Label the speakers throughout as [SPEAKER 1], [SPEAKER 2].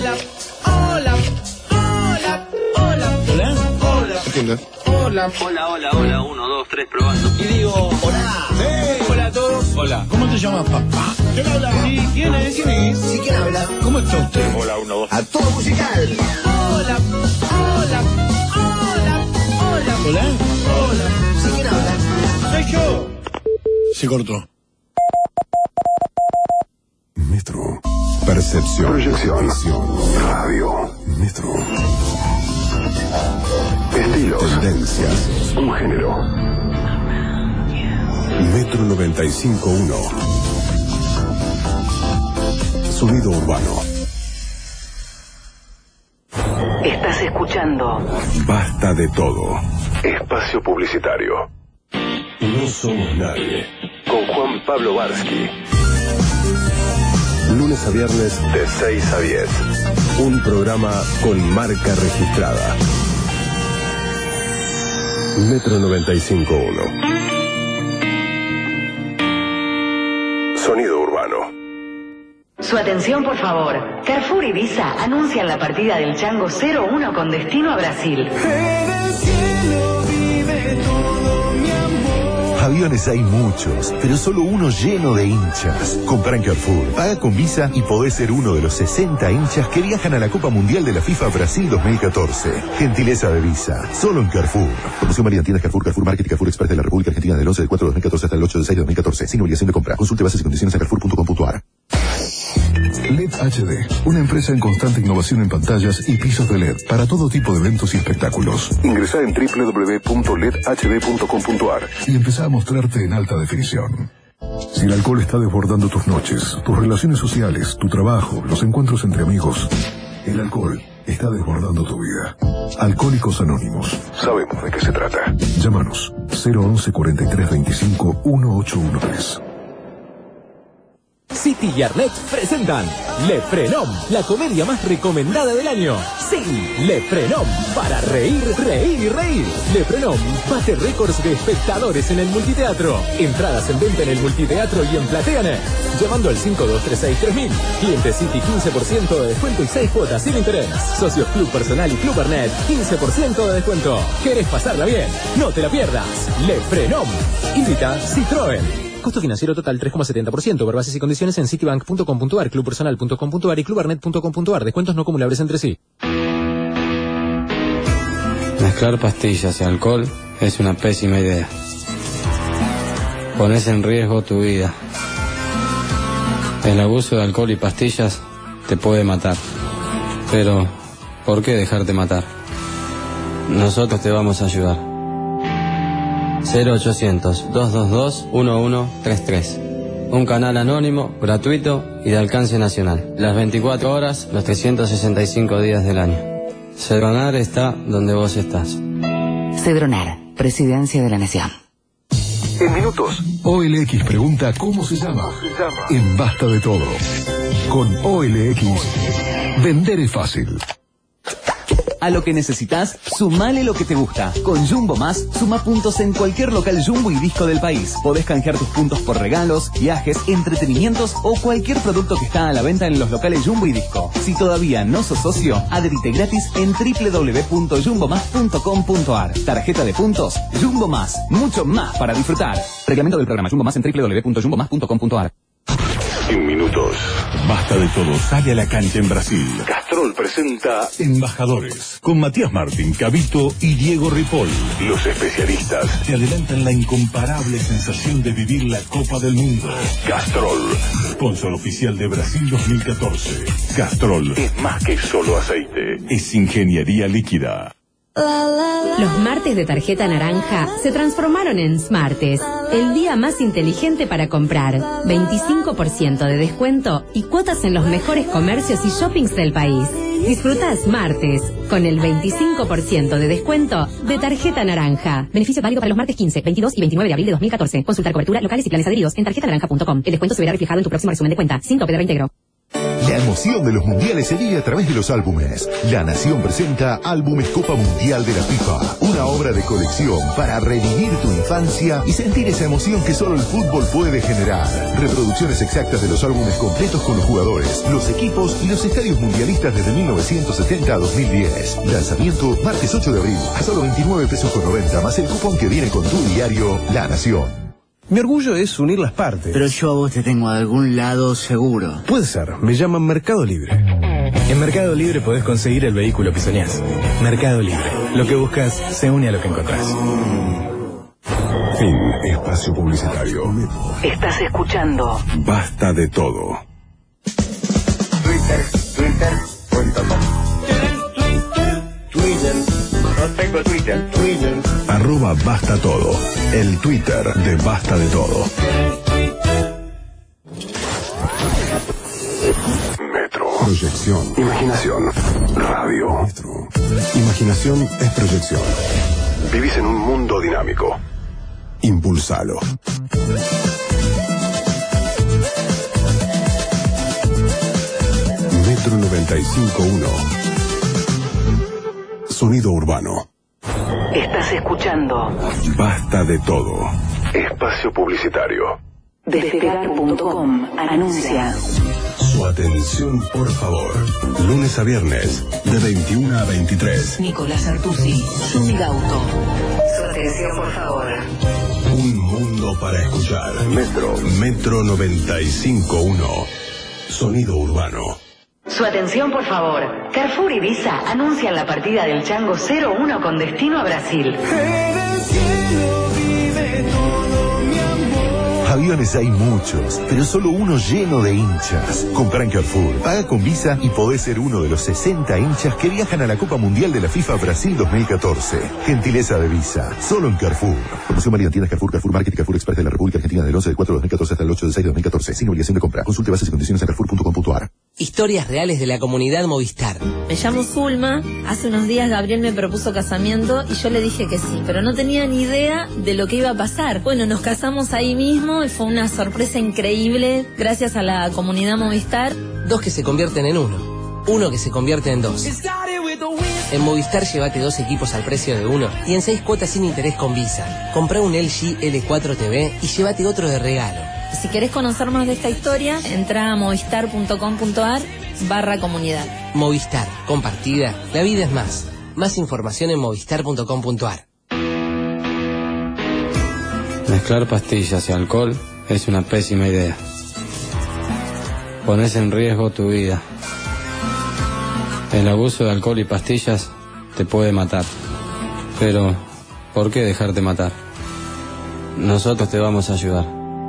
[SPEAKER 1] Hola. Hola. Hola. Hola. Hola. Hola.
[SPEAKER 2] Atienda.
[SPEAKER 1] Hola.
[SPEAKER 3] Hola, hola, hola, 1, 2, 3, probando.
[SPEAKER 1] Y digo, hola.
[SPEAKER 2] Hey.
[SPEAKER 1] Hola a todos.
[SPEAKER 2] Hola. ¿Cómo te llamas, papá?
[SPEAKER 1] ¿Quién habla? Sí, ¿quién es? Decime.
[SPEAKER 4] ¿Sí quién habla?
[SPEAKER 2] ¿Cómo está usted?
[SPEAKER 3] Hola, 1, 2.
[SPEAKER 4] A todo musical.
[SPEAKER 1] Hola. Hola. Hola. Hola.
[SPEAKER 2] Hola.
[SPEAKER 1] Hola.
[SPEAKER 4] ¿Sí quién habla?
[SPEAKER 1] Soy yo.
[SPEAKER 2] Se cortó.
[SPEAKER 5] Metro. Percepción. Proyección. Visión. Radio. Metro. Estilos. Tendencias. Un género. Metro 95.1. Sonido urbano.
[SPEAKER 6] Estás escuchando.
[SPEAKER 5] Basta de todo. Espacio publicitario. No somos nadie. Con Juan Pablo Barsky. Lunes a viernes de 6 a 10. Un programa con marca registrada. Metro 95.1. Sonido urbano.
[SPEAKER 6] Su atención, por favor. Carrefour y Visa anuncian la partida del Chango 01 con destino a Brasil.
[SPEAKER 7] Aviones hay muchos, pero solo uno lleno de hinchas. Compra en Carrefour, paga con Visa y podés ser uno de los 60 hinchas que viajan a la Copa Mundial de la FIFA Brasil 2014. Gentileza de Visa, solo en Carrefour. Promoción válida en tiendas Carrefour, Carrefour Market y Carrefour Express de la República Argentina del 11 de 4 de 2014 hasta el 8 de 6 de 2014. Sin obligación de compra. Consulte bases y condiciones en carrefour.com.ar.
[SPEAKER 5] LED HD, una empresa en constante innovación en pantallas y pisos de LED para todo tipo de eventos y espectáculos. Ingresá en www.ledhd.com.ar y empezá a mostrarte en alta definición. Si el alcohol está desbordando tus noches, tus relaciones sociales, tu trabajo, los encuentros entre amigos, el alcohol está desbordando tu vida. Alcohólicos Anónimos. Sabemos de qué se trata. Llámanos 011 43 25 1813.
[SPEAKER 8] City y Arlet presentan Le Frenom, la comedia más recomendada del año. Sí, Le Frenom, para reír, reír y reír. Le Frenom bate récords de espectadores en el multiteatro. Entradas en venta en el multiteatro y en Plateanet. Llamando al 5236-3000. Cliente City 15% de descuento y 6 cuotas sin interés. Socios Club Personal y Club Arnet 15% de descuento. ¿Querés pasarla bien? No te la pierdas. Le Frenom. Invita Citroën. Costo financiero total 3,70%. Ver bases y condiciones en citibank.com.ar, clubpersonal.com.ar y clubarnet.com.ar. Descuentos no acumulables entre sí.
[SPEAKER 9] Mezclar pastillas y alcohol es una pésima idea. Pones en riesgo tu vida. El abuso de alcohol y pastillas te puede matar. Pero, ¿por qué dejarte matar? Nosotros te vamos a ayudar. 0800-222-1133. Un canal anónimo, gratuito y de alcance nacional. Las 24 horas, los 365 días del año. Cedronar está donde vos estás.
[SPEAKER 6] Cedronar, Presidencia de la Nación.
[SPEAKER 5] En minutos, OLX pregunta cómo se llama. En Basta de Todo. Con OLX, vender es fácil.
[SPEAKER 10] A lo que necesitas, sumale lo que te gusta. Con Jumbo Más, suma puntos en cualquier local Jumbo y Disco del país. Podés canjear tus puntos por regalos, viajes, entretenimientos o cualquier producto que está a la venta en los locales Jumbo y Disco. Si todavía no sos socio, adherite gratis en www.jumbomás.com.ar. Tarjeta de puntos, Jumbo Más. Mucho más para disfrutar. Reglamento del programa Jumbo Más en www.jumbomás.com.ar.
[SPEAKER 5] En minutos, Basta de Todo sale a la cancha en Brasil. Castrol presenta Embajadores, con Matías Martín, Cavito y Diego Ripoll. Los especialistas te adelantan la incomparable sensación de vivir la Copa del Mundo. Castrol, sponsor oficial de Brasil 2014. Castrol es más que solo aceite, es ingeniería líquida.
[SPEAKER 11] Los martes de tarjeta naranja se transformaron en Smartes, el día más inteligente para comprar. 25% de descuento y cuotas en los mejores comercios y shoppings del país. Disfruta Smartes con el 25% de descuento de tarjeta naranja. Beneficio válido para los martes 15, 22 y 29 de abril de 2014. Consultar cobertura, locales y planes adheridos en tarjetanaranja.com. El descuento se verá reflejado en tu próximo resumen de cuenta, sin tope de reintegro.
[SPEAKER 4] Le
[SPEAKER 7] La emoción de los mundiales se vive a través de los álbumes. La Nación presenta Álbumes Copa Mundial de la FIFA. Una obra de colección para revivir tu infancia y sentir esa emoción que solo el fútbol puede generar. Reproducciones exactas de los álbumes completos con los jugadores, los equipos y los estadios mundialistas desde 1970 a 2010. Lanzamiento martes 8 de abril a solo 29 pesos con 90 más el cupón que viene con tu diario La Nación.
[SPEAKER 1] Mi orgullo es unir las partes.
[SPEAKER 4] Pero yo a vos te tengo de algún lado seguro.
[SPEAKER 1] Puede ser, me llaman Mercado Libre. En Mercado Libre podés conseguir el vehículo que soñás. Mercado Libre, lo que buscas se une a lo que encontrás.
[SPEAKER 5] Fin. Espacio publicitario.
[SPEAKER 6] Estás escuchando
[SPEAKER 5] Basta de todo.
[SPEAKER 2] Twitter. No tengo Twitter.
[SPEAKER 5] @Basta Todo. El Twitter de Basta de Todo. Metro. Proyección. Imaginación. Radio. Metro. Imaginación es proyección. Vivís en un mundo dinámico. Impulsalo. Metro 95.1. Sonido urbano.
[SPEAKER 6] Estás escuchando
[SPEAKER 5] Basta de todo. Espacio publicitario.
[SPEAKER 6] Despegar.com anuncia.
[SPEAKER 5] Su atención, por favor. Lunes a viernes, de 21 a 23.
[SPEAKER 6] Nicolás Artusi, Zuni Gauto. Su atención, por favor.
[SPEAKER 5] Un mundo para escuchar. Metro 95.1. Sonido urbano.
[SPEAKER 6] Su atención, por favor. Carrefour y Visa anuncian la partida del Chango 01 con destino a Brasil.
[SPEAKER 7] Aviones hay muchos, pero solo uno lleno de hinchas. Comprá en Carrefour, paga con Visa y podés ser uno de los 60 hinchas que viajan a la Copa Mundial de la FIFA Brasil 2014. Gentileza de Visa, solo en Carrefour. Promoción válida en tiendas Carrefour, Carrefour Market y Carrefour Express de la República Argentina del 11 del 4 de 2014 hasta el 8 del 6 de 2014, sin obligación de compra. Consulte bases y condiciones en carrefour.com.ar.
[SPEAKER 12] Historias reales de la comunidad Movistar.
[SPEAKER 13] Me llamo Zulma. Hace unos días Gabriel me propuso casamiento y yo le dije que sí, pero no tenía ni idea de lo que iba a pasar. Bueno, nos casamos ahí mismo y fue una sorpresa increíble gracias a la comunidad Movistar.
[SPEAKER 12] Dos que se convierten en uno. Uno que se convierte en dos. En Movistar llévate 2 equipos al precio de uno y en 6 cuotas sin interés con Visa. Comprá un LG L4 TV y llévate otro de regalo.
[SPEAKER 13] Si querés conocer más de esta historia, entra a movistar.com.ar/comunidad.
[SPEAKER 12] Movistar, compartida, la vida es más. Más información en movistar.com.ar.
[SPEAKER 9] Mezclar pastillas y alcohol es una pésima idea. Pones en riesgo tu vida. El abuso de alcohol y pastillas te puede matar. Pero, ¿por qué dejarte matar? Nosotros te vamos a ayudar.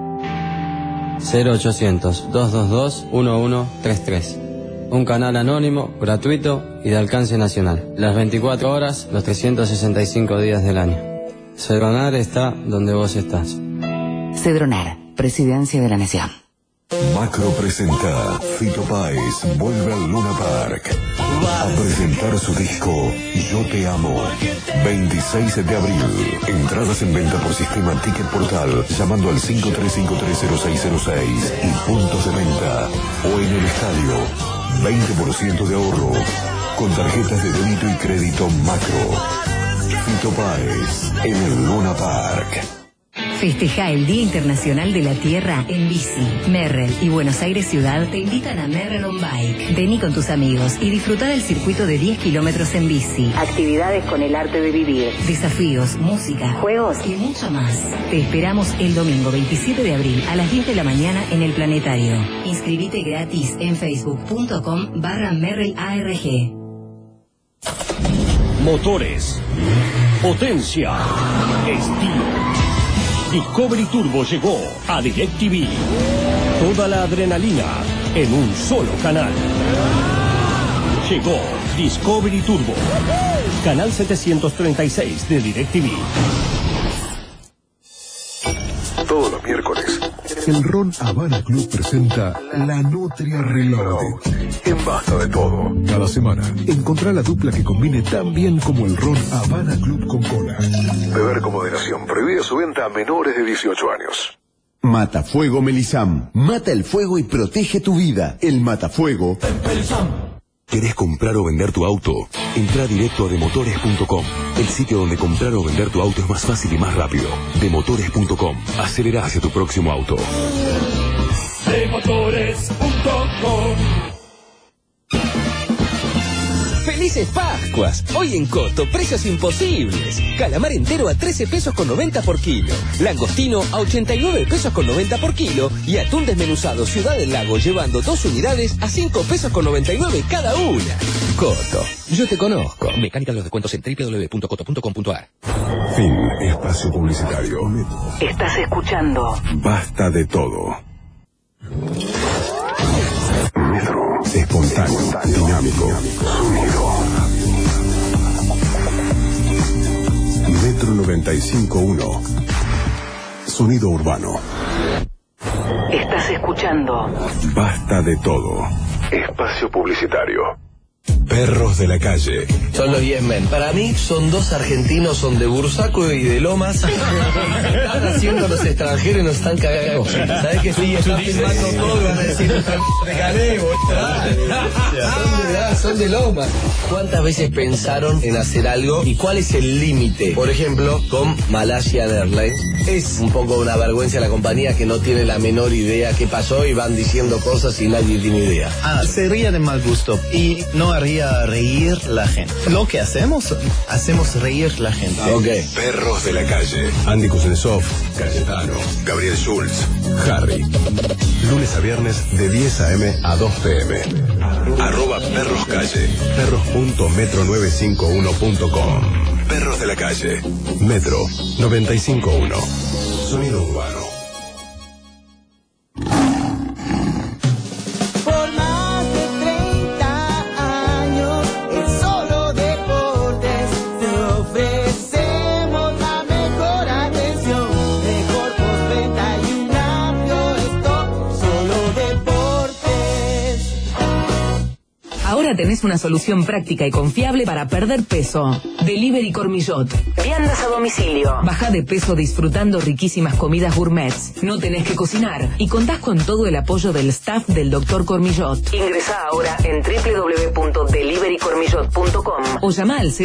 [SPEAKER 9] 0800-222-1133. Un canal anónimo, gratuito y de alcance nacional. Las 24 horas, los 365 días del año. Cedronar está donde vos estás.
[SPEAKER 6] Cedronar, Presidencia de la Nación.
[SPEAKER 5] Macro presenta Fito Páez vuelve al Luna Park a presentar su disco Yo Te Amo. 26 de abril. Entradas en venta por sistema Ticket Portal llamando al 53530606 y puntos de venta o en el estadio. 20% de ahorro con tarjetas de débito y crédito Macro. Fito Páez en el Luna Park.
[SPEAKER 11] Festeja el Día Internacional de la Tierra en bici. Merrell y Buenos Aires Ciudad te invitan a Merrell on Bike. Vení con tus amigos y disfruta del circuito de 10 kilómetros en bici.
[SPEAKER 6] Actividades con el arte de vivir.
[SPEAKER 11] Desafíos, música, juegos y mucho más. Te esperamos el domingo 27 de abril a las 10 de la mañana en el Planetario. Inscribite gratis en facebook.com/MerrellARG.
[SPEAKER 14] Motores, potencia, estilo. Discovery Turbo llegó a DirecTV. Toda la adrenalina en un solo canal. Llegó Discovery Turbo. Canal 736 de DirecTV.
[SPEAKER 5] Todos los miércoles, el Ron Habana Club presenta La Nutria Reload. En Basta de Todo. Cada semana, encontrá la dupla que combine tan bien como el Ron Habana Club con cola. Beber con moderación. Prohibida su venta a menores de 18 años.
[SPEAKER 15] Matafuego Melisam. Mata el fuego y protege tu vida. El Matafuego.
[SPEAKER 16] ¿Querés comprar o vender tu auto? Entra directo a demotores.com, el sitio donde comprar o vender tu auto es más fácil y más rápido. Demotores.com. Acelera hacia tu próximo auto.
[SPEAKER 17] Demotores.com. ¡Felices Pascuas! Hoy en Coto, precios imposibles. Calamar entero a 13 pesos con 90 por kilo. Langostino a 89 pesos con 90 por kilo. Y atún desmenuzado Ciudad del Lago llevando 2 unidades a 5 pesos con 99 cada una. Coto, yo te conozco. Mecánica de los descuentos en www.coto.com.ar.
[SPEAKER 5] Fin. Espacio publicitario.
[SPEAKER 6] Estás escuchando
[SPEAKER 5] Basta de todo. Metro. Espontáneo, dinámico, sonido. Metro 95.1. Sonido urbano.
[SPEAKER 6] Estás escuchando
[SPEAKER 5] Basta de todo. Espacio publicitario. Perros de la calle.
[SPEAKER 12] Son los Yes Men. Para mí son dos argentinos, son de Bursaco y de Lomas. Están haciendo los extranjeros y nos están cagando. ¿Sabés que sí? Están filmando todo y van a decir, regalé, son de Lomas. ¿Cuántas veces pensaron en hacer algo y cuál es el límite? Por ejemplo, con Malaysia Airlines. Es un poco una vergüenza la compañía que no tiene la menor idea qué pasó y van diciendo cosas y nadie tiene idea.
[SPEAKER 18] Se ríe de mal gusto y no haría reír la gente. Lo que hacemos reír la gente.
[SPEAKER 5] Okay. Perros de la calle. Andy Kuznetsov, Cayetano, Gabriel Schulz, Harry. Lunes a viernes de 10 a.m. a 2 p.m. @perroscalle. perros.metro951.com. Perros de la calle. Metro 95.1. Sonido urbano.
[SPEAKER 19] Por más de 30 años es solo deportes. Te ofrecemos la mejor atención, mejor postventa y un amplio stock. Solo deportes.
[SPEAKER 20] Ahora tenés una solución práctica y confiable para perder peso. Delivery Cormillot.
[SPEAKER 6] Viandas a domicilio.
[SPEAKER 20] Baja de peso disfrutando riquísimas comidas gourmets. No tenés que cocinar y contás con todo el apoyo del staff del Dr. Cormillot.
[SPEAKER 6] Ingresá ahora en www.deliverycormillot.com
[SPEAKER 20] o llama al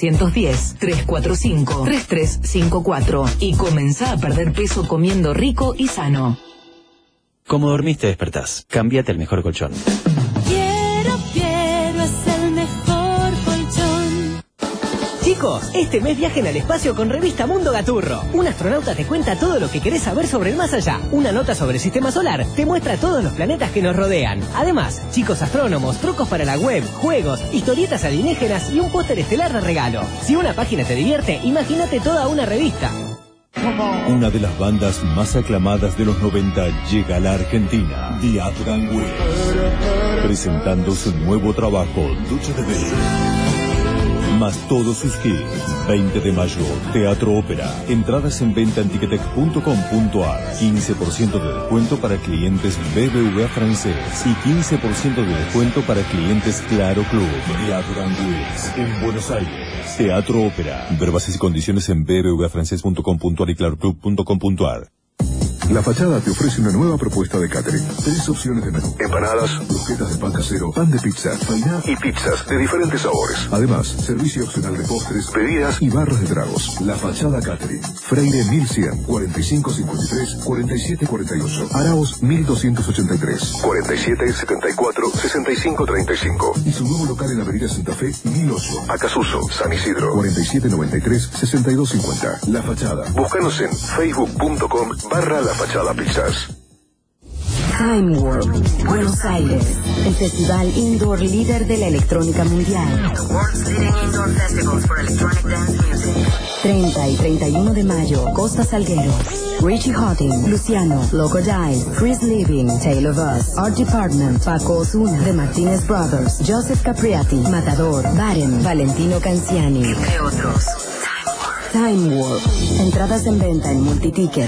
[SPEAKER 20] 0810-345-3354 y comenzá a perder peso comiendo rico y sano.
[SPEAKER 21] Como dormiste, despertás. Cámbiate el mejor colchón.
[SPEAKER 19] Quiero, es el mejor colchón.
[SPEAKER 22] Chicos, este mes viajen al espacio con Revista Mundo Gaturro. Un astronauta te cuenta todo lo que querés saber sobre el más allá. Una nota sobre el sistema solar te muestra todos los planetas que nos rodean. Además, chicos astrónomos, trucos para la web, juegos, historietas alienígenas y un póster estelar de regalo. Si una página te divierte, imagínate toda una revista.
[SPEAKER 23] Una de las bandas más aclamadas de los 90 llega a la Argentina, The Afghan Wigs, presentando su nuevo trabajo, Lucha de Belén, más todos sus hits. 20 de mayo, Teatro Ópera. Entradas en venta en ticketek.com.ar. 15% de descuento para clientes BBVA francés y 15% de descuento para clientes Claro Club. The Afghan Wigs en Buenos Aires. Teatro Ópera. Ver bases y condiciones en bbvafrancés.com.ar y claroclub.com.ar.
[SPEAKER 5] La Fachada te ofrece una nueva propuesta de catering. 3 opciones de menú: empanadas, croquetas de pan casero, pan de pizza, fainá y pizzas de diferentes sabores. Además, servicio opcional de postres, bebidas y barras de tragos. La Fachada Catering. Freire 1100, 4553-4748. Araos 1283, 4774-6535. Y su nuevo local en la Avenida Santa Fe, 1008. Acasuso, San Isidro, 4793-6250. La Fachada. Búscanos en facebook.com/La Fachada Pizzas.
[SPEAKER 11] Time Warp, Buenos Aires, el festival indoor líder de la electrónica mundial. 30 y 31 de mayo, Costa Salguero. Richie Houghton, Luciano, Loco Dive, Chris Living, Tale of Us, Art Department, Paco Ozuna, The Martinez Brothers, Joseph Capriati, Matador, Baren, Valentino Canciani, entre otros. Time Warp. Entradas en venta en Multiticket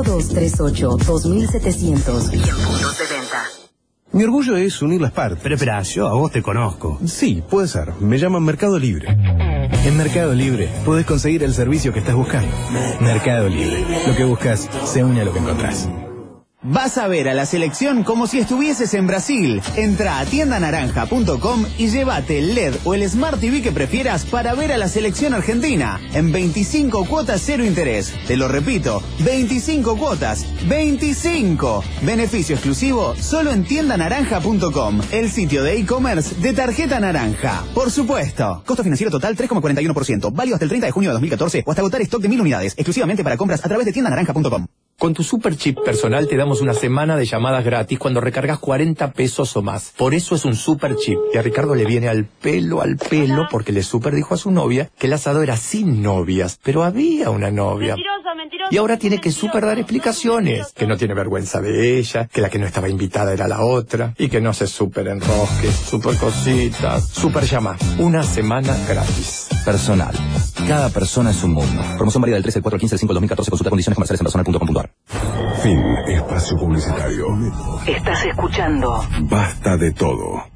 [SPEAKER 11] 5238-2700 y en puntos de venta.
[SPEAKER 1] Mi orgullo es unir las partes.
[SPEAKER 24] Pero espera, yo a vos te conozco.
[SPEAKER 1] Sí, puede ser. Me llaman Mercado Libre. En Mercado Libre podés conseguir el servicio que estás buscando. Mercado Libre. Lo que buscas se une a lo que encontrás.
[SPEAKER 3] Vas a ver a la selección como si estuvieses en Brasil. Entra a tiendanaranja.com y llévate el LED o el Smart TV que prefieras para ver a la selección argentina. En 25 cuotas cero interés. Te lo repito, 25 cuotas. 25. Beneficio exclusivo solo en tiendanaranja.com, el sitio de e-commerce de Tarjeta Naranja. Por supuesto. Costo financiero total 3,41%. Válido hasta el 30 de junio de 2014 o hasta agotar stock de 1000 unidades. Exclusivamente para compras a través de tiendanaranja.com.
[SPEAKER 4] Con tu super chip personal te damos una semana de llamadas gratis cuando recargas 40 pesos o más. Por eso es un super chip. Y a Ricardo le viene al pelo, porque le super dijo a su novia que el asado era sin novias. Pero había una novia. Y ahora tiene que super dar explicaciones. Que no tiene vergüenza de ella, que la que no estaba invitada era la otra, y que no se super enrosque, super cositas. Super llama. Una semana gratis.
[SPEAKER 8] Personal. Cada persona es un mundo. Promoción válida del 13 al 4 al 15 al 5 al 2014. Consulta condiciones comerciales en personal.com.ar.
[SPEAKER 5] Fin. Espacio publicitario.
[SPEAKER 6] Estás escuchando
[SPEAKER 5] Basta de todo.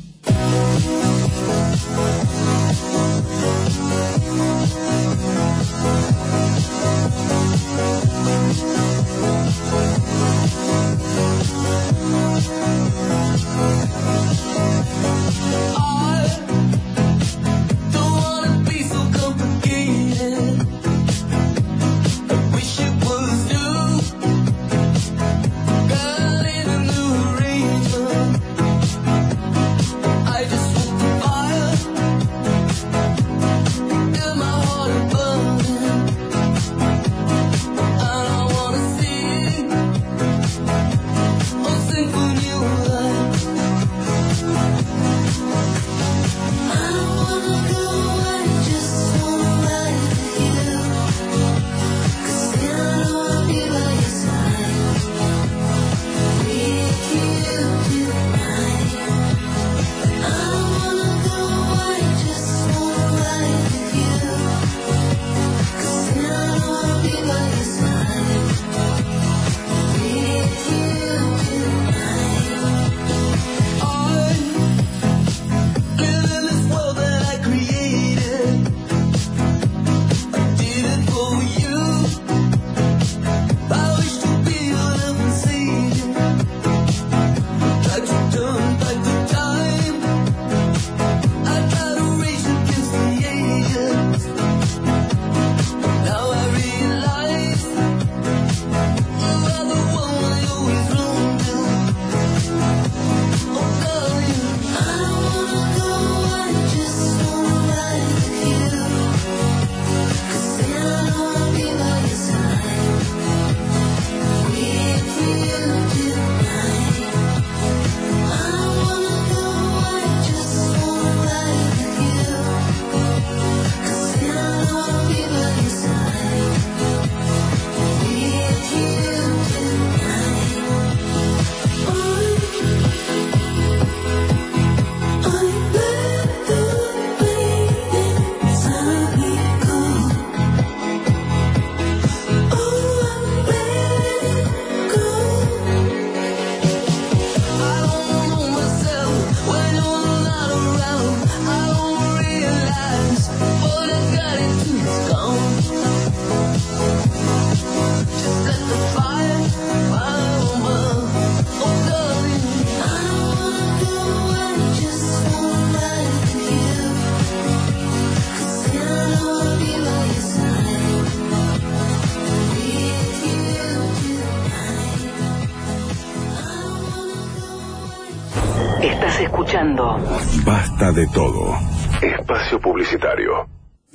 [SPEAKER 6] Estás escuchando
[SPEAKER 5] Basta de todo. Espacio publicitario.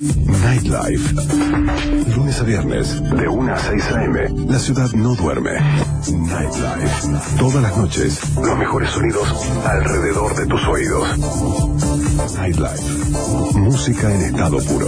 [SPEAKER 5] Nightlife. Lunes a viernes, de 1 a 6 a.m. La ciudad no duerme. Nightlife. Todas las noches, los mejores sonidos alrededor de tus oídos. Nightlife. Música en estado puro.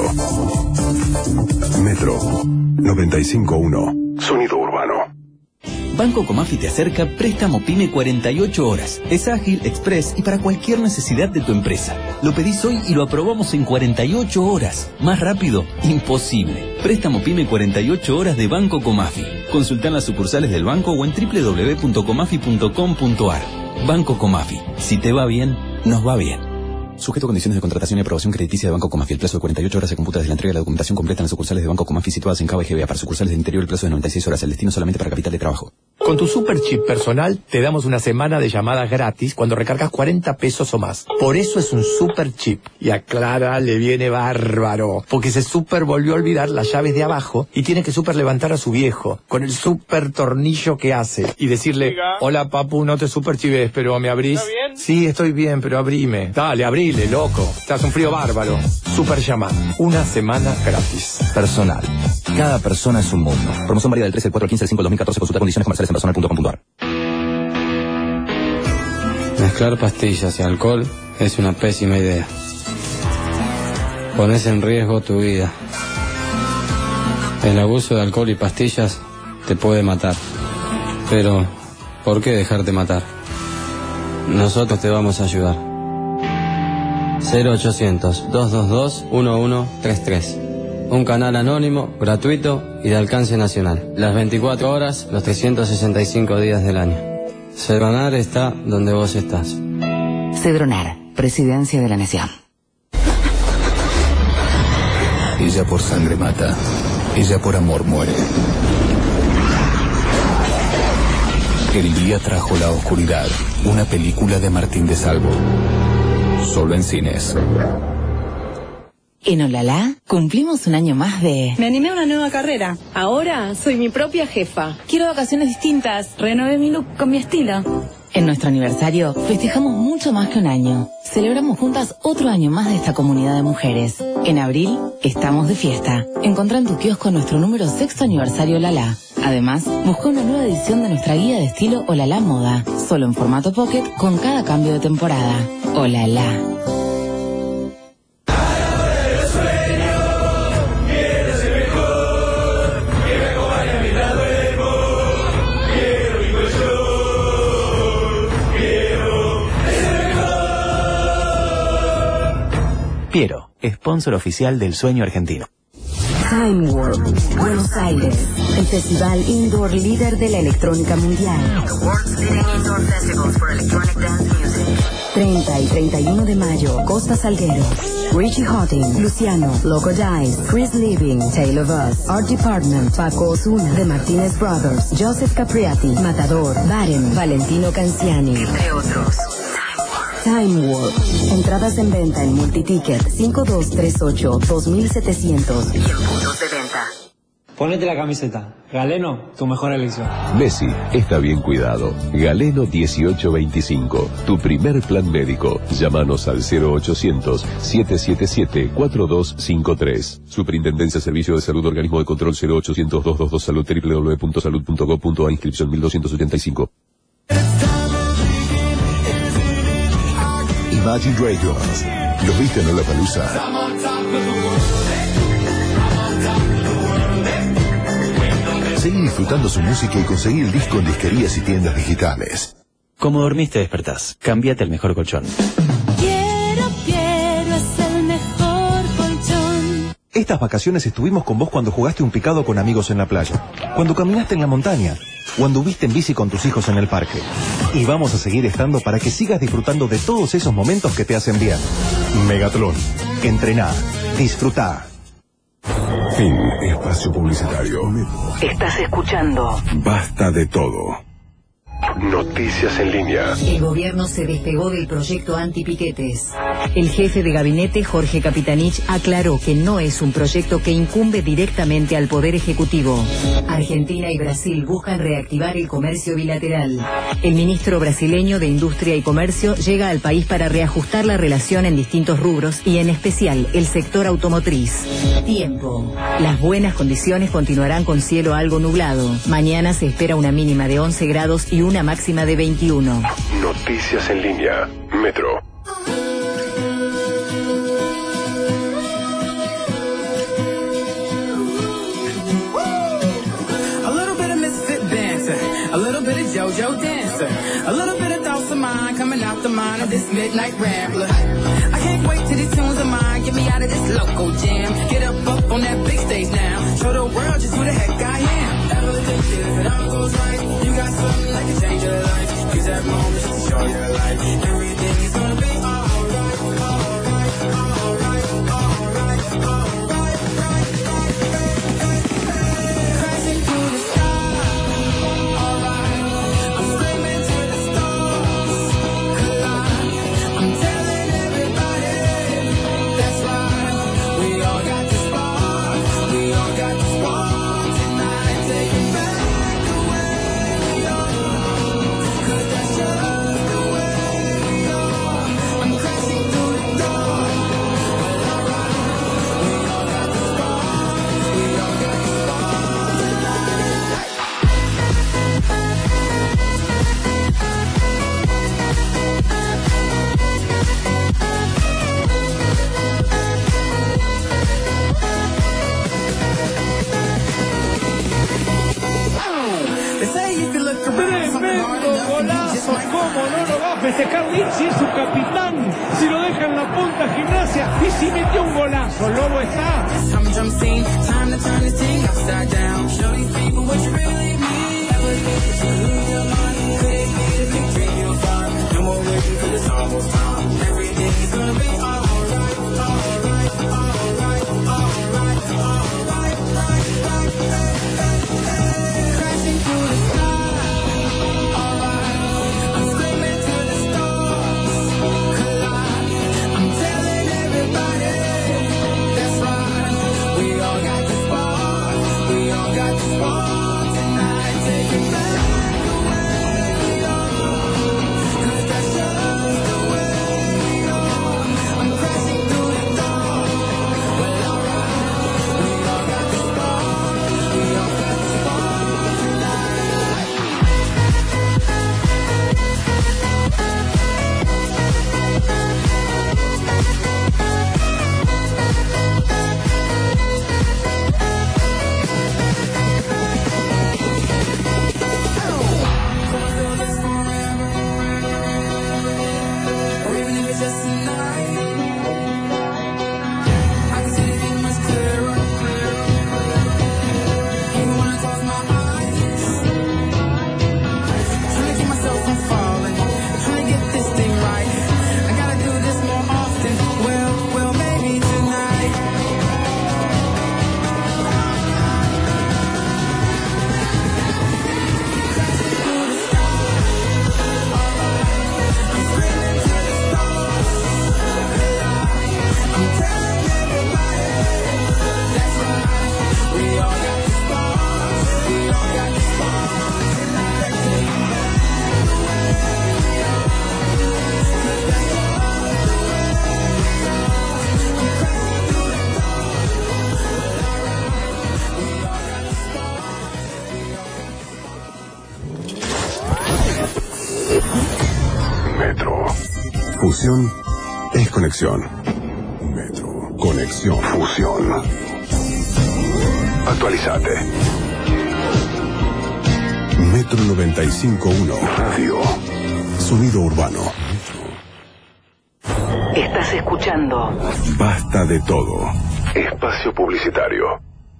[SPEAKER 5] Metro 95.1. Sonido urbano.
[SPEAKER 21] Banco Comafi te acerca préstamo PYME 48 horas. Es ágil, express y para cualquier necesidad de tu empresa. Lo pedís hoy y lo aprobamos en 48 horas. Más rápido, imposible. Préstamo PYME 48 horas de Banco Comafi. Consultá en las sucursales del banco o en www.comafi.com.ar. Banco Comafi. Si te va bien, nos va bien. Sujeto a condiciones de contratación y aprobación crediticia de Banco Comafi. El plazo de 48 horas se computa desde la entrega de la documentación completa en las sucursales de Banco Comafi situadas en Cava y GBA. Para sucursales del interior el plazo de 96 horas. El destino solamente para capital de trabajo.
[SPEAKER 4] Con tu super chip personal te damos una semana de llamadas gratis cuando recargas 40 pesos o más. Por eso es un super chip. Y a Clara le viene bárbaro, porque se super volvió a olvidar las llaves de abajo y tiene que super levantar a su viejo con el super tornillo que hace y decirle:
[SPEAKER 2] Diga.
[SPEAKER 4] Hola papu, no te super chives, pero ¿me abrís?
[SPEAKER 2] ¿Está bien?
[SPEAKER 4] Sí, estoy bien, pero abrime. Dale, abrile, loco. Estás un frío bárbaro. Super llamada. Una semana gratis.
[SPEAKER 8] Personal. Cada persona es un mundo. Promoción válida del 13 al 4 al 15 del 5 del 2014. Consulta condiciones comerciales en personal.com.ar.
[SPEAKER 9] Mezclar pastillas y alcohol es una pésima idea. Pones en riesgo tu vida. El abuso de alcohol y pastillas te puede matar. Pero, ¿por qué dejarte matar? Nosotros te vamos a ayudar. 0800-222-1133. Un canal anónimo, gratuito y de alcance nacional. Las 24 horas, los 365 días del año. Cedronar está donde vos estás.
[SPEAKER 7] Cedronar, Presidencia de la Nación.
[SPEAKER 10] Ella por sangre mata. Ella por amor muere. El día trajo la oscuridad. Una película de Martín de Salvo. Solo en cines.
[SPEAKER 7] En Olala cumplimos un año más de...
[SPEAKER 13] Me animé a una nueva carrera. Ahora soy mi propia jefa. Quiero vacaciones distintas. Renové mi look con mi estilo.
[SPEAKER 7] En nuestro aniversario festejamos mucho más que un año. Celebramos juntas otro año más de esta comunidad de mujeres. En abril estamos de fiesta. Encontrá en tu kiosco nuestro número 6º aniversario Olala. Además, busca una nueva edición de nuestra guía de estilo Olala Moda. Solo en formato pocket con cada cambio de temporada. Olala.
[SPEAKER 3] Piero, sponsor oficial del sueño argentino.
[SPEAKER 11] Time Warp, Buenos Aires, el festival indoor líder de la electrónica mundial. 30 y 31 de mayo, Costa Salguero. Richie Houghton, Luciano, Loco Dice, Chris Living, Tale of Us, Art Department, Paco Ozuna, The Martinez Brothers, Joseph Capriati, Matador, Baren, Valentino Canciani, entre otros. Time Warp. Entradas en venta en Multiticket 5238-2700 y en puntos de venta.
[SPEAKER 25] Ponete la camiseta. Galeno, tu mejor elección.
[SPEAKER 5] Messi está bien cuidado. Galeno 1825, tu primer plan médico. Llámanos al 0800-777-4253. Superintendencia Servicio de Salud, Organismo de Control 0800-222 Salud, www.salud.gov.ar, inscripción 1285.
[SPEAKER 15] Imagine Dragons. ¿Los viste en Lollapalooza? Seguí disfrutando su música y conseguí el disco en disquerías y tiendas digitales.
[SPEAKER 3] Como dormiste, despertás. Cámbiate el mejor colchón.
[SPEAKER 19] Quiero, es el mejor colchón.
[SPEAKER 26] Estas vacaciones estuvimos con vos cuando jugaste un picado con amigos en la playa, cuando caminaste en la montaña, o anduviste en bici con tus hijos en el parque. Y vamos a seguir estando para que sigas disfrutando de todos esos momentos que te hacen bien. Megatron. Entrená. Disfrutá.
[SPEAKER 15] Fin. Espacio publicitario.
[SPEAKER 11] Estás escuchando
[SPEAKER 15] Basta de todo. Noticias en línea.
[SPEAKER 11] El gobierno se despegó del proyecto antipiquetes. El jefe de gabinete, Jorge Capitanich, aclaró que no es un proyecto que incumbe directamente al Poder Ejecutivo. Argentina y Brasil buscan reactivar el comercio bilateral. El ministro brasileño de Industria y Comercio llega al país para reajustar la relación en distintos rubros y en especial el sector automotriz. Tiempo. Las buenas condiciones continuarán con cielo algo nublado. Mañana se espera una mínima de 11 grados y una máxima de 21.
[SPEAKER 15] Noticias en línea. Metro.
[SPEAKER 27] A little bit of misfit dancer, a little bit of JoJo dancer, a little bit of thoughts of mine coming out the mind of this midnight rambler. I can't wait till these tunes of mine get me out of this local jam. Get up on that big stage now, show the world just who the heck I am. If it all goes right, you got something like a change your life. Use that moment to show your life. Everything is gonna be alright, alright, alright, alright, alright, right. Crashing through the sky, alright,
[SPEAKER 2] Messi metió un golazo, Lobo está.
[SPEAKER 5] Metro. Fusión es conexión. Metro. Conexión. Fusión. Actualizate. Metro 95.1. Radio. Sonido urbano.
[SPEAKER 6] Estás escuchando.
[SPEAKER 5] Basta de todo. Espacio publicitario.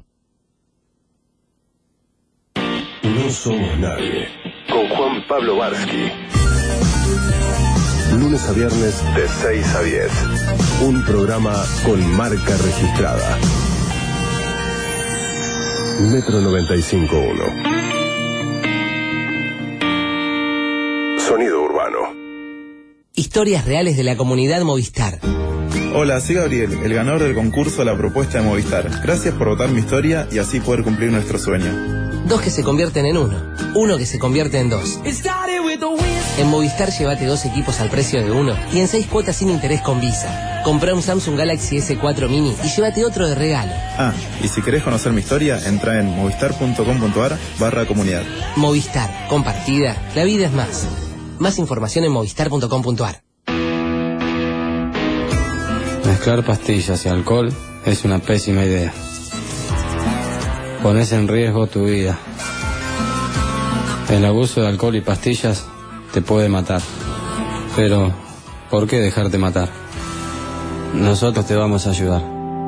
[SPEAKER 5] No somos nadie. Con Juan Pablo Barsky. Lunes a viernes de 6 a 10. Un programa con marca registrada. Metro 95.1. Sonido urbano.
[SPEAKER 22] Historias reales de la comunidad Movistar.
[SPEAKER 12] Hola, soy Gabriel, el ganador del concurso La Propuesta de Movistar. Gracias por votar mi historia y así poder cumplir nuestro sueño.
[SPEAKER 22] Dos que se convierten en uno. Uno que se convierte en dos. En Movistar llévate 2 equipos al precio de uno y en 6 cuotas sin interés con Visa. Comprá un Samsung Galaxy S4 Mini y llévate otro de regalo.
[SPEAKER 12] Ah, y si querés conocer mi historia, entra en movistar.com.ar/comunidad.
[SPEAKER 22] Movistar, compartida, la vida es más. Más información en movistar.com.ar.
[SPEAKER 9] Mezclar pastillas y alcohol es una pésima idea. Pones en riesgo tu vida. El abuso de alcohol y pastillas te puede matar. Pero, ¿por qué dejarte matar? Nosotros te vamos a ayudar.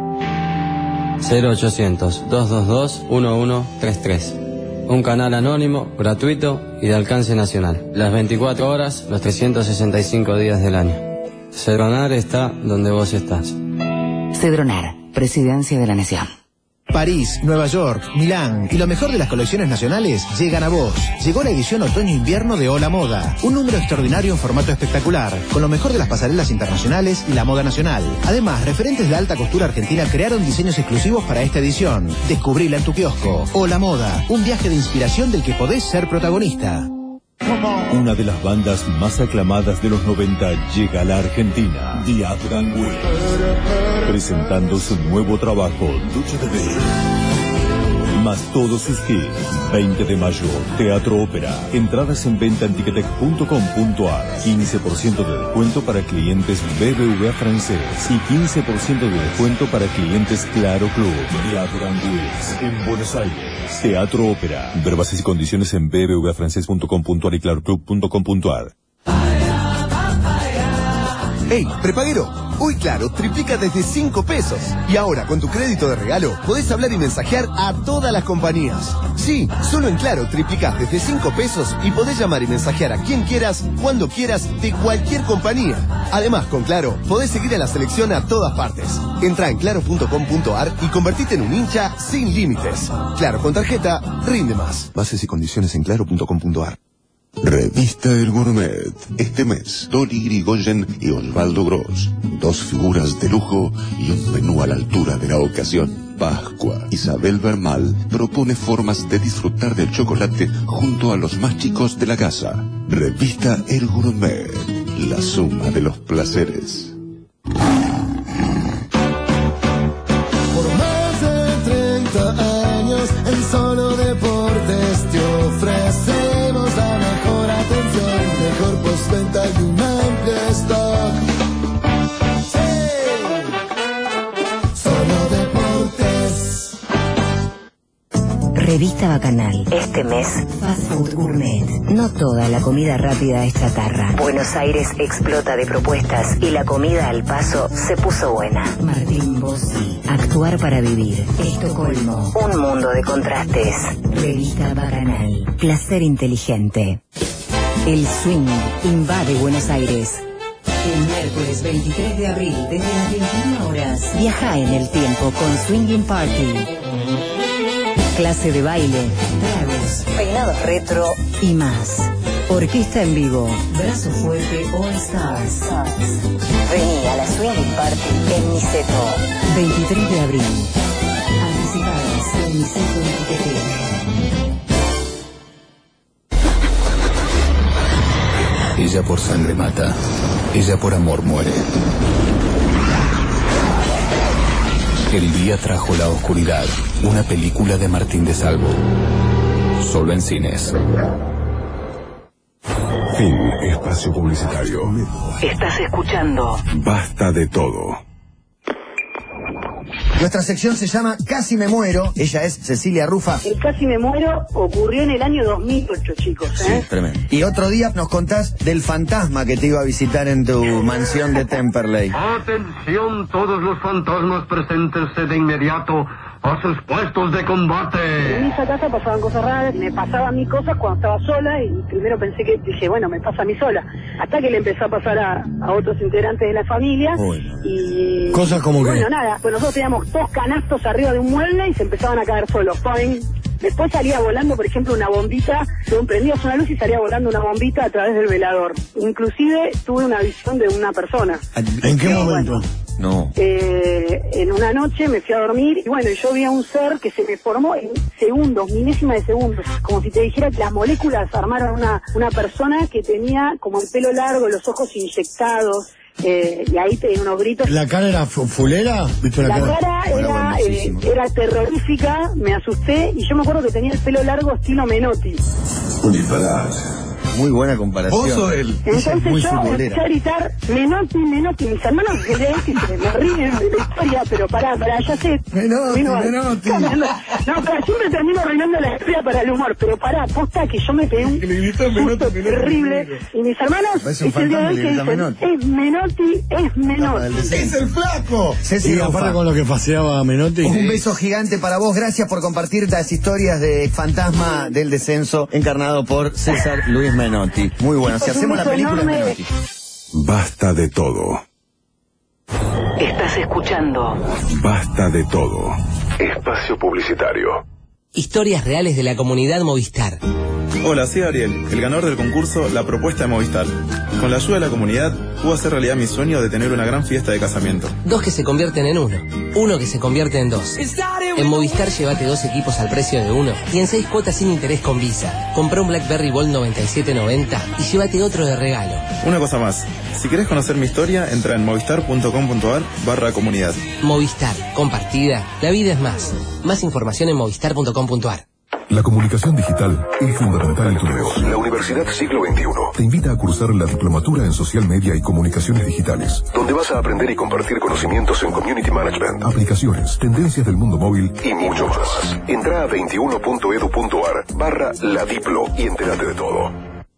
[SPEAKER 9] 0800-222-1133. Un canal anónimo, gratuito y de alcance nacional. Las 24 horas, los 365 días del año. Cedronar está donde vos estás.
[SPEAKER 7] Cedronar, Presidencia de la Nación.
[SPEAKER 14] París, Nueva York, Milán y lo mejor de las colecciones nacionales llegan a vos. Llegó la edición otoño-invierno de Hola Moda, un número extraordinario en formato espectacular, con lo mejor de las pasarelas internacionales y la moda nacional. Además, referentes de alta costura argentina crearon diseños exclusivos para esta edición. Descubrila en tu kiosco. Hola Moda, un viaje de inspiración del que podés ser protagonista.
[SPEAKER 23] Una de las bandas más aclamadas de los 90 llega a la Argentina, The Afghan Wigs, presentando su nuevo trabajo, Lucha de Ver. Más todos sus hits. 20 de mayo, Teatro Ópera. Entradas en venta en ticketek.com.ar. 15% de descuento para clientes BBVA francés y 15% de descuento para clientes Claro Club. The Afghan Wigs en Buenos Aires. Teatro Ópera. Ver bases y condiciones en bbvafrancés.com.ar y claroclub.com.ar.
[SPEAKER 16] ¡Ey, prepaguero!
[SPEAKER 1] Hoy Claro triplica desde 5 pesos. Y ahora con tu crédito de regalo podés hablar y mensajear a todas las compañías. Sí, solo en Claro triplicás desde 5 pesos y podés llamar y mensajear a quien quieras, cuando quieras, de cualquier compañía. Además, con Claro podés seguir a la selección a todas partes. Entra en claro.com.ar y convertite en un hincha sin límites. Claro, con tarjeta rinde más.
[SPEAKER 15] Bases y condiciones en claro.com.ar. Revista El Gourmet. Este mes, Tony Irigoyen y Osvaldo Gross. 2 figuras de lujo y un menú a la altura de la ocasión. Pascua. Isabel Bermal propone formas de disfrutar del chocolate junto a los más chicos de la casa. Revista El Gourmet. La suma de los placeres.
[SPEAKER 16] Por más de 30 años, en Solo Deportes te ofrecemos la mejor atención, mejor postventa y un amplio stock. Sí, Solo Deportes.
[SPEAKER 6] Revista Bacanal. Este mes, Fast Food Gourmet. No toda la comida rápida es chatarra. Buenos Aires explota de propuestas y la comida al paso se puso buena. Martín Bossi. Actuar para vivir. Estocolmo. Un mundo de contrastes. Revista Bacanal. Placer inteligente. El swing invade Buenos Aires. El miércoles 23 de abril, desde las 21 horas. Viaja en el tiempo con Swinging Party. Clase de baile, tragos, peinados retro y más. Orquesta en vivo, Brazo Fuerte All Stars. Vení a la Swinging Party en Niceto. 23 de abril. Anticipadas en Niceto y
[SPEAKER 10] Ella por sangre mata. Ella por amor muere. El día trajo la oscuridad. Una película de Martín de Salvo. Solo en cines.
[SPEAKER 15] Fin. Espacio publicitario.
[SPEAKER 6] Estás escuchando
[SPEAKER 15] Basta de todo.
[SPEAKER 14] Nuestra sección se llama Casi me muero. Ella es Cecilia Rufa.
[SPEAKER 17] El Casi me muero ocurrió en el año 2008, chicos.
[SPEAKER 14] Sí, tremendo. Y otro día nos contás del fantasma que te iba a visitar en tu mansión de Temperley.
[SPEAKER 18] Atención todos los fantasmas, preséntense de inmediato a sus puestos de combate.
[SPEAKER 17] En esa casa pasaban cosas raras, me pasaban mis cosas cuando estaba sola y primero pensé que, dije, bueno, me pasa a mí sola. Hasta que le empezó a pasar a otros integrantes de la familia. Y
[SPEAKER 14] cosas como que...
[SPEAKER 17] Bueno, nada, pues nosotros teníamos 2 canastos arriba de un mueble y se empezaban a caer solos. ¡Poing! Después salía volando, por ejemplo, una bombita, prendías una luz y salía volando una bombita a través del velador. Inclusive tuve una visión de una persona.
[SPEAKER 14] ¿En qué momento?
[SPEAKER 17] Bueno,
[SPEAKER 14] no.
[SPEAKER 17] En una noche me fui a dormir y bueno, yo vi a un ser que se me formó en segundos, milésimas de segundos. Como si te dijera que las moléculas armaron una persona que tenía como el pelo largo, los ojos inyectados. Y ahí tenía unos gritos.
[SPEAKER 14] ¿La cara era fulera?
[SPEAKER 17] La cara era terrorífica, me asusté y yo me acuerdo que tenía el pelo largo estilo Menotti.
[SPEAKER 14] Muy buena comparación.
[SPEAKER 17] ¿Vos o él? Entonces
[SPEAKER 14] muy
[SPEAKER 17] yo empecé a gritar, Menotti, mis hermanos que se me ríen de la historia, pero pará, ya sé.
[SPEAKER 14] Menotti.
[SPEAKER 17] No, pero siempre termino arruinando la historia para el humor, pero pará, posta que yo me pegué un susto terrible. Y mis hermanos, es el día de hoy que dicen, es Menotti.
[SPEAKER 14] ¡Es el flaco!
[SPEAKER 20] Y aparte con lo que paseaba Menotti.
[SPEAKER 14] Un beso gigante para vos, gracias por compartir las historias de fantasma del descenso encarnado por César Luis Menotti. Muy bueno, si hacemos la película Menotti.
[SPEAKER 15] Basta de todo.
[SPEAKER 6] Estás escuchando
[SPEAKER 15] Basta de todo. Espacio publicitario.
[SPEAKER 21] Historias reales de la comunidad Movistar.
[SPEAKER 12] Hola, soy Ariel, el ganador del concurso La Propuesta de Movistar. Con la ayuda de la comunidad, pude hacer realidad mi sueño de tener una gran fiesta de casamiento.
[SPEAKER 21] 2 que se convierten en 1, 1 que se convierte en 2. En Movistar llévate 2 equipos al precio de 1 y en 6 cuotas sin interés con Visa. Comprá un BlackBerry Bold 9790 y llévate otro de regalo.
[SPEAKER 12] Una cosa más, si querés conocer mi historia, entra en movistar.com.ar/comunidad.
[SPEAKER 21] Movistar, compartida, la vida es más. Más información en movistar.com.ar.
[SPEAKER 15] La comunicación digital es fundamental en tu negocio. La Universidad Siglo XXI te invita a cursar la diplomatura en Social Media y Comunicaciones Digitales, donde vas a aprender y compartir conocimientos en Community Management, aplicaciones, tendencias del mundo móvil y mucho más. Entra a 21.edu.ar/la Diplo y entérate de todo.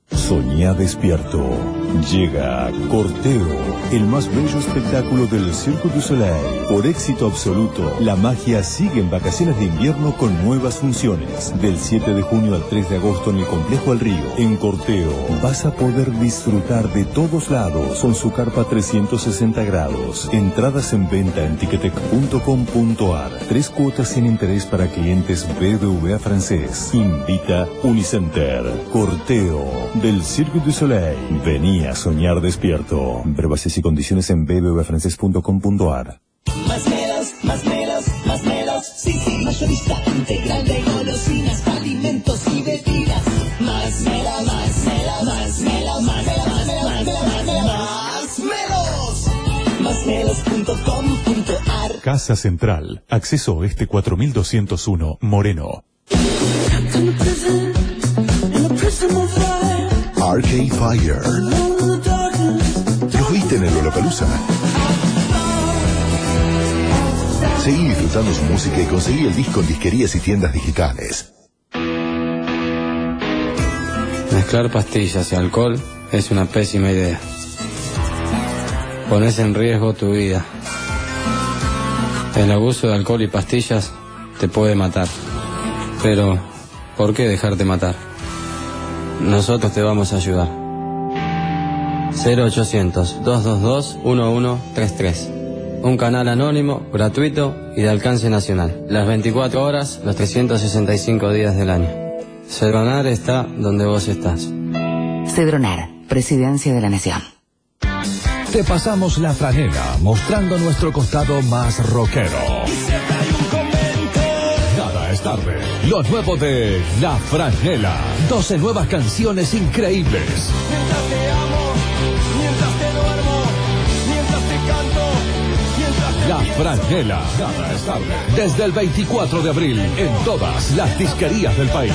[SPEAKER 23] Soñá despierto. Llega Corteo, el más bello espectáculo del Cirque du Soleil. Por éxito absoluto, la magia sigue en vacaciones de invierno con nuevas funciones. Del 7 de junio al 3 de agosto en el Complejo El Río. En Corteo vas a poder disfrutar de todos lados con su carpa 360 grados. Entradas en venta en ticketek.com.ar. 3 cuotas sin interés para clientes BBVA francés. Invita Unicenter. Corteo del Cirque du Soleil. Vení a soñar despierto. Ver bases y condiciones en bbvafrancés.com.ar.
[SPEAKER 3] Más melos, más melos, más melos. Sí, sí, mayorista integral de golosinas, alimentos y bebidas. Más melos, más melos, más melos, más melos, más melos, más melos. Másmelos.com.ar.
[SPEAKER 23] Casa Central. Acceso Oeste 4201, Moreno.
[SPEAKER 1] Arcade Fire. ¿Los viste en el Lollapalooza? Seguí disfrutando su música y conseguí el disco en disquerías y tiendas digitales.
[SPEAKER 9] Mezclar pastillas y alcohol es una pésima idea. Pones en riesgo tu vida. El abuso de alcohol y pastillas te puede matar. Pero, ¿por qué dejarte matar? Nosotros te vamos a ayudar. 0800-222-1133. Un canal anónimo, gratuito y de alcance nacional. Las 24 horas, los 365 días del año. Cedronar está donde vos estás.
[SPEAKER 7] Cedronar, Presidencia de la Nación.
[SPEAKER 4] Te pasamos la franela, mostrando nuestro costado más rockero. Nada es tarde. Lo nuevo de La Franela. 12 nuevas canciones increíbles.
[SPEAKER 3] Mientras te amo, mientras te duermo, mientras te canto, mientras te
[SPEAKER 4] La Franela. Nada es tarde. Desde el 24 de abril en todas las disquerías del país.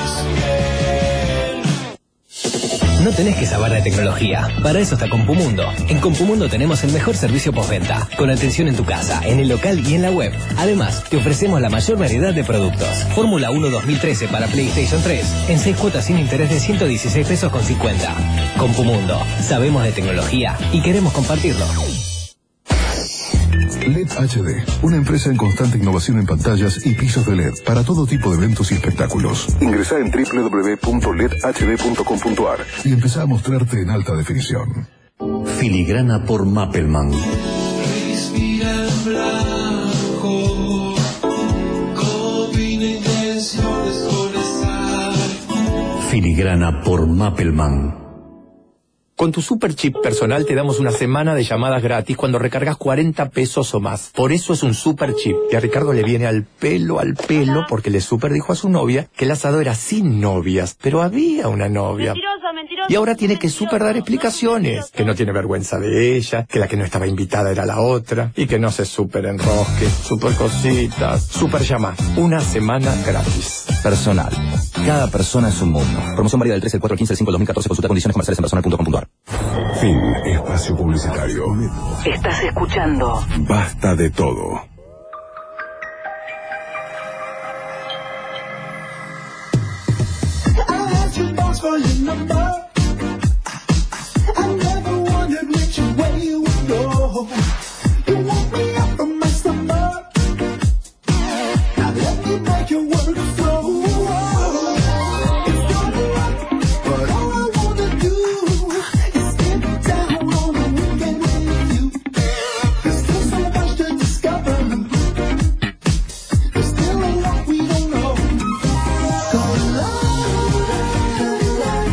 [SPEAKER 22] No tenés que saber de tecnología. Para eso está Compumundo. En Compumundo tenemos el mejor servicio postventa, con atención en tu casa, en el local y en la web. Además, te ofrecemos la mayor variedad de productos. Fórmula 1 2013 para PlayStation 3, en 6 cuotas sin interés de 116 pesos con 50. Compumundo. Sabemos de tecnología y queremos compartirlo.
[SPEAKER 1] LED HD, una empresa en constante innovación en pantallas y pisos de LED para todo tipo de eventos y espectáculos. Ingresá en www.ledhd.com.ar y empezá a mostrarte en alta definición.
[SPEAKER 5] Filigrana por Mappelman.
[SPEAKER 3] Respira en blanco, combina intenciones con esa.
[SPEAKER 5] Filigrana por Mappelman.
[SPEAKER 8] Con tu Super Chip personal te damos una semana de llamadas gratis cuando recargas 40 pesos o más. Por eso es un Super Chip. Y a Ricardo le viene al pelo, porque le super dijo a su novia que el asado era sin novias, pero había una novia.
[SPEAKER 13] Mentiroso,
[SPEAKER 8] y ahora tiene que super dar explicaciones. Que no tiene vergüenza de ella, que la que no estaba invitada era la otra, y que no se super enrosque, super cositas. Super llama. Una semana gratis.
[SPEAKER 19] Personal. Cada persona es un mundo. Promoción válida del 13 al 4 al 15 del 5 del 2014. Consulta condiciones comerciales en personal.com.ar.
[SPEAKER 1] Fin. Espacio publicitario.
[SPEAKER 7] Estás escuchando
[SPEAKER 1] Basta de todo.
[SPEAKER 3] For your number, I never wondered which way you would go. You woke me up from my slumber. Now let me make your work flow. It's gonna rock, but all I wanna do is get down on the weekend with you. There's still so much to discover. There's still a lot we don't know. Cause love.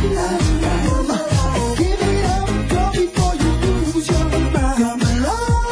[SPEAKER 3] Give it up, go before you lose your mind.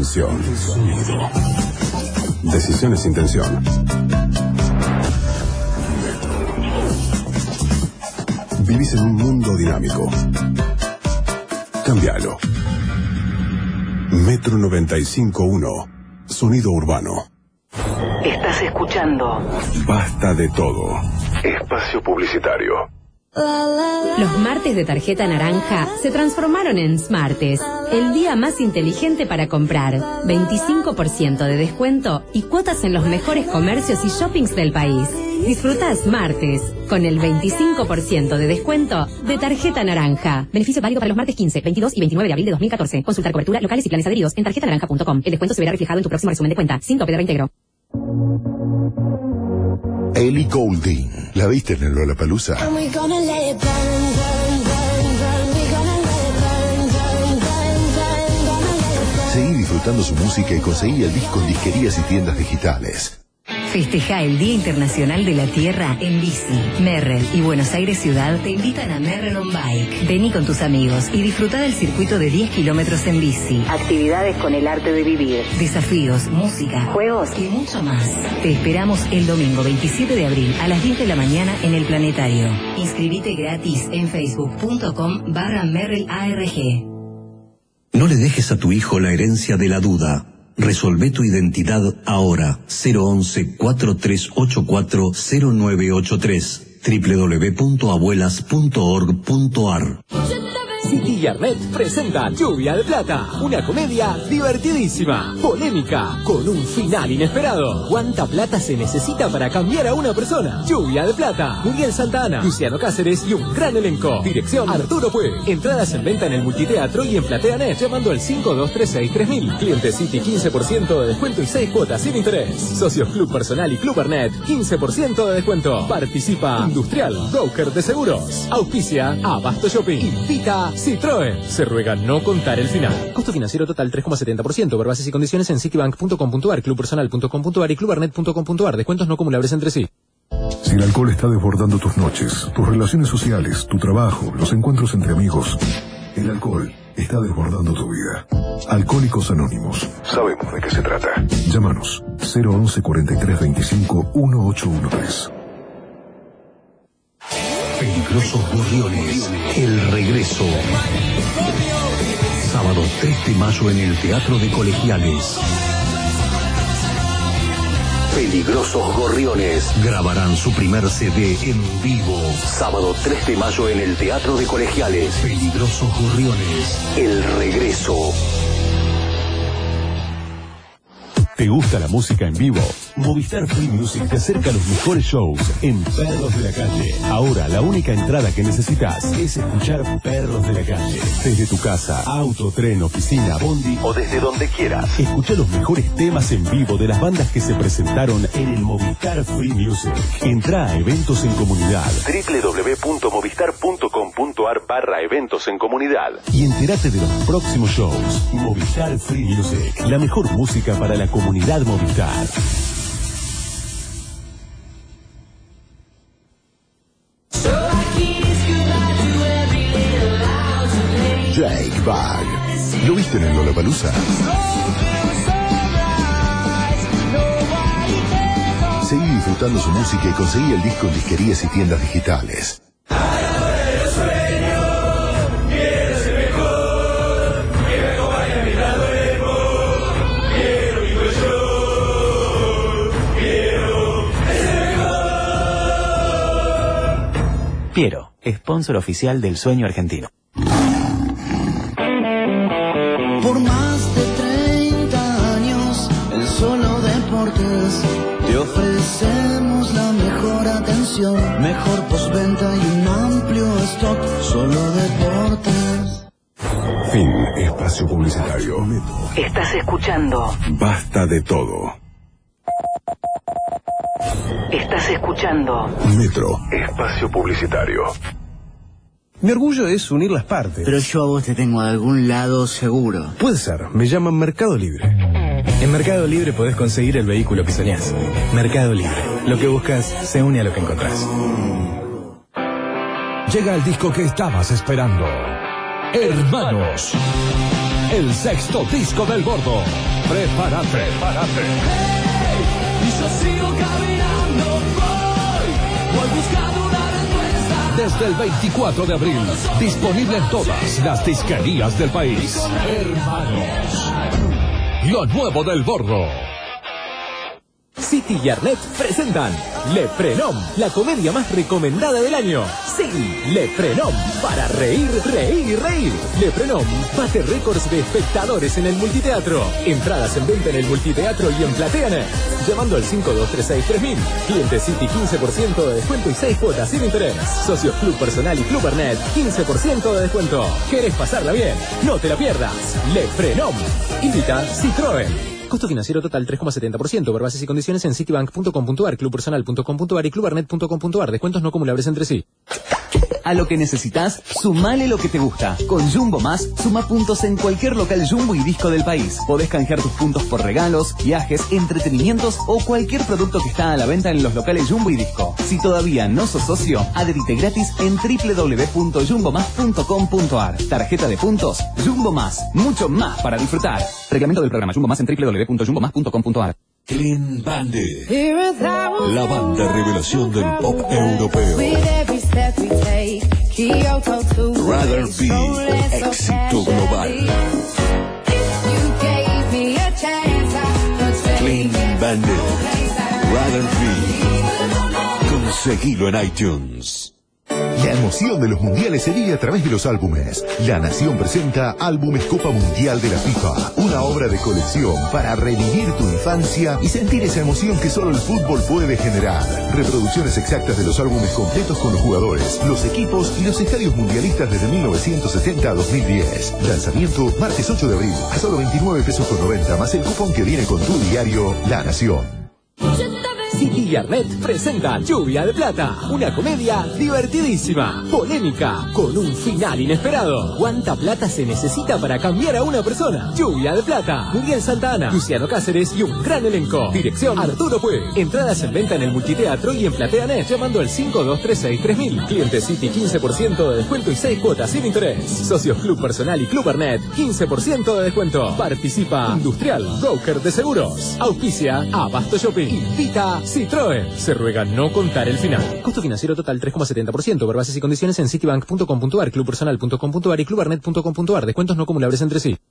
[SPEAKER 5] intención. Sonido. Decisión es intención. Vivís en un mundo dinámico. Cámbialo. Metro 95.1. Sonido urbano.
[SPEAKER 6] Estás escuchando.
[SPEAKER 5] Basta de todo. Espacio publicitario.
[SPEAKER 2] Los martes de tarjeta naranja se transformaron en Smartes, el día más inteligente para comprar. 25% de descuento y cuotas en los mejores comercios y shoppings del país. Disfruta Smartes con el 25% de descuento de tarjeta naranja. Beneficio válido para los martes 15, 22 y 29 de abril de 2014. Consultar cobertura, locales y planes adheridos en tarjetanaranja.com. El descuento se verá reflejado en tu próximo resumen de cuenta, sin tope de reintegro.
[SPEAKER 15] Ellie Goulding. ¿La viste en el Lollapalooza? Seguí disfrutando su música y conseguí el disco en disquerías y tiendas digitales.
[SPEAKER 6] Festeja el Día Internacional de la Tierra en bici. Merrell y Buenos Aires Ciudad te invitan a Merrell on Bike. Vení con tus amigos y disfruta del circuito de 10 kilómetros en bici. Actividades con el arte de vivir. Desafíos, música, juegos y mucho más. Te esperamos el domingo 27 de abril a las 10 de la mañana en el Planetario. Inscribite gratis en facebook.com/MerrellARG.
[SPEAKER 11] No le dejes a tu hijo la herencia de la duda. Resolvé tu identidad ahora. 011-4384-0983 www.abuelas.org.ar.
[SPEAKER 13] City Yarnet presenta Lluvia de Plata, una comedia divertidísima, polémica, con un final inesperado. ¿Cuánta plata se necesita para cambiar a una persona? Lluvia de Plata, Muriel Santana, Luciano Cáceres y un gran elenco. Dirección Arturo Puig. Entradas en venta en el Multiteatro y en PlateaNet llamando al 5236-3000. Cliente City 15% de descuento y 6 cuotas sin interés. Socios Club Personal y Club Arnet 15% de descuento. Participa Industrial, broker de seguros. Auspicia Abasto Shopping. Invita Citroën. Se ruega no contar el final. Costo financiero total 3,70%. Ver bases y condiciones en citibank.com.ar, clubpersonal.com.ar y clubarnet.com.ar. Descuentos no acumulables entre sí.
[SPEAKER 5] Si el alcohol está desbordando tus noches, tus relaciones sociales, tu trabajo, los encuentros entre amigos, el alcohol está desbordando tu vida. Alcohólicos Anónimos. Sabemos de qué se trata. Llámanos 011-4325-1813.
[SPEAKER 11] Peligrosos Gorriones, el regreso. Sábado 3 de mayo en el Teatro de Colegiales. Peligrosos Gorriones grabarán su primer CD en vivo. Sábado 3 de mayo en el Teatro de Colegiales. Peligrosos Gorriones, el regreso.
[SPEAKER 4] ¿Te gusta la música en vivo? Movistar Free Music te acerca a los mejores shows en Perros de la Calle. Ahora, la única entrada que necesitas es escuchar Perros de la Calle. Desde tu casa, auto, tren, oficina, bondi o desde donde quieras. Escucha los mejores temas en vivo de las bandas que se presentaron en el Movistar Free Music. Entra a Eventos en Comunidad.
[SPEAKER 5] www.movistar.com.ar/eventos en comunidad.
[SPEAKER 4] Y entérate de los próximos shows. Movistar Free Music. La mejor música para la comunidad Movistar.
[SPEAKER 15] Jake Bag. ¿Lo viste en el Lollapalooza? Seguí disfrutando su música y conseguí el disco en disquerías y tiendas digitales.
[SPEAKER 19] Piero, sponsor oficial del sueño argentino.
[SPEAKER 3] Por más de 30 años en Solo Deportes te ofrecemos la mejor atención, mejor postventa y un amplio stock. Solo Deportes.
[SPEAKER 5] Fin. Espacio publicitario.
[SPEAKER 6] Estás escuchando.
[SPEAKER 5] Basta de todo.
[SPEAKER 6] Estás escuchando.
[SPEAKER 5] Metro. Espacio publicitario.
[SPEAKER 24] Mi orgullo es unir las partes.
[SPEAKER 25] Pero yo a vos te tengo de algún lado seguro.
[SPEAKER 24] Puede ser, me llaman Mercado Libre. En Mercado Libre podés conseguir el vehículo que soñás. Mercado Libre. Lo que buscas se une a lo que encontrás.
[SPEAKER 4] Llega el disco que estabas esperando. Hermanos.
[SPEAKER 10] el sexto disco del Gordo. Prepárate.
[SPEAKER 3] Y yo sigo caminando, voy buscando una respuesta.
[SPEAKER 10] Desde el 24 de abril, disponible en todas las disquerías del país. Hermanos, lo nuevo del Gordo.
[SPEAKER 13] City y Arlet presentan Le Frenom, la comedia más recomendada del año. Sí, Le Frenom, para reír, reír y reír. Le Frenom bate récords de espectadores en el multiteatro. Entradas en venta en el multiteatro y en PlateaNet. Llamando al 5236-3000. Cliente City 15% de descuento y 6 cuotas sin interés. Socios Club Personal y Club Arnet 15% de descuento. ¿Querés pasarla bien? No te la pierdas. Le Frenom. Invita Citroën. Costo financiero total 3,70%. Por bases y condiciones en citibank.com.ar, clubpersonal.com.ar y clubarnet.com.ar. Descuentos no acumulables entre sí.
[SPEAKER 16] A lo que necesitas, sumale lo que te gusta. Con Jumbo Más, suma puntos en cualquier local Jumbo y Disco del país. Podés canjear tus puntos por regalos, viajes, entretenimientos o cualquier producto que está a la venta en los locales Jumbo y Disco. Si todavía no sos socio, adherite gratis en www.jumbomás.com.ar. Tarjeta de puntos, Jumbo Más. Mucho más para disfrutar. Reglamento del programa Jumbo Más en www.jumbomás.com.ar.
[SPEAKER 11] Clean Bandit, la banda revelación del pop europeo. Rather Be, éxito global. Clean Bandit, Rather Be. Conseguilo en iTunes.
[SPEAKER 17] La emoción de los mundiales se vive a través de los álbumes. La Nación presenta Álbumes Copa Mundial de la FIFA, una obra de colección para revivir tu infancia y sentir esa emoción que solo el fútbol puede generar. Reproducciones exactas de los álbumes completos con los jugadores, los equipos y los estadios mundialistas desde 1970 a 2010. Lanzamiento martes 8 de abril a solo 29 pesos con 90 más el cupón que viene con tu diario La Nación.
[SPEAKER 13] City y Arlet presentan Lluvia de Plata, una comedia divertidísima, polémica, con un final inesperado. ¿Cuánta plata se necesita para cambiar a una persona? Lluvia de Plata, Muriel Santana, Luciano Cáceres y un gran elenco. Dirección Arturo Puig. Entradas en venta en el multiteatro y en PlateaNet llamando al 5236-3000. Cliente City 15% de descuento y 6 cuotas sin interés. Socios Club Personal y Club Arnet 15% de descuento. Participa Industrial, broker de seguros. Auspicia Abasto Shopping. Invita Citroën. Se ruega no contar el final. Costo financiero total 3,70%. Por bases y condiciones en citibank.com.ar, clubpersonal.com.ar y clubarnet.com.ar. Descuentos no acumulables entre sí.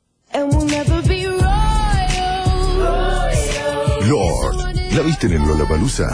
[SPEAKER 17] Lord, ¿la viste en el Lollapalooza?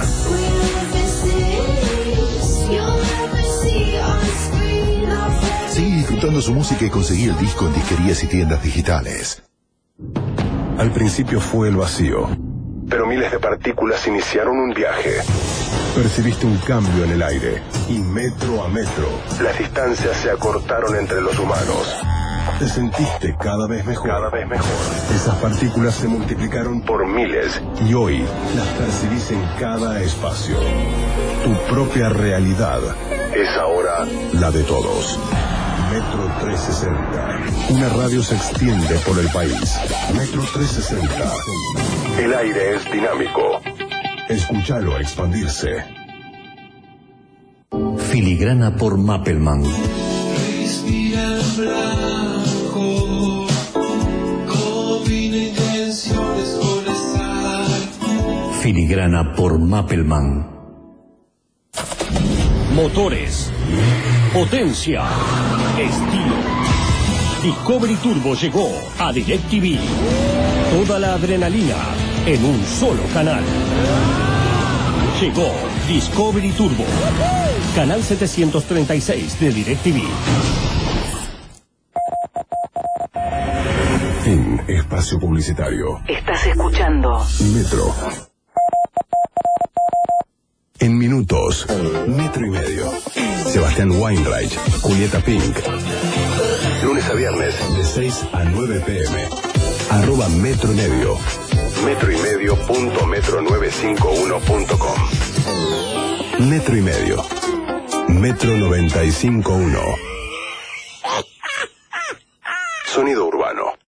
[SPEAKER 17] Seguí disfrutando su música y conseguí el disco en disquerías y tiendas digitales.
[SPEAKER 4] Al principio fue el vacío, pero miles de partículas iniciaron un viaje. Percibiste un cambio en el aire y metro a metro las distancias se acortaron entre los humanos. Te sentiste cada vez mejor. Esas partículas se multiplicaron por miles y hoy las percibís en cada espacio. Tu propia realidad es ahora la de todos. Metro 360. Una radio se extiende por el país. Metro 360. El aire es dinámico. Escúchalo expandirse.
[SPEAKER 11] Filigrana por Mappelman.
[SPEAKER 3] Respira en blanco, combina intenciones con estar.
[SPEAKER 11] Filigrana por Mappelman.
[SPEAKER 10] Motores, potencia, estilo. Discovery Turbo llegó a DirecTV. Toda la adrenalina en un solo canal. Llegó Discovery Turbo. Canal 736 de DirecTV.
[SPEAKER 4] Fin espacio publicitario.
[SPEAKER 6] Estás escuchando
[SPEAKER 4] Metro. En minutos, metro y medio. Sebastián Weinreich, Julieta Pink. Lunes a viernes, de 6 a 9 p.m. @ Metro y Medio. metroymedio.metro951.com. Metro y Medio. Metro 95.1. Sonido urbano.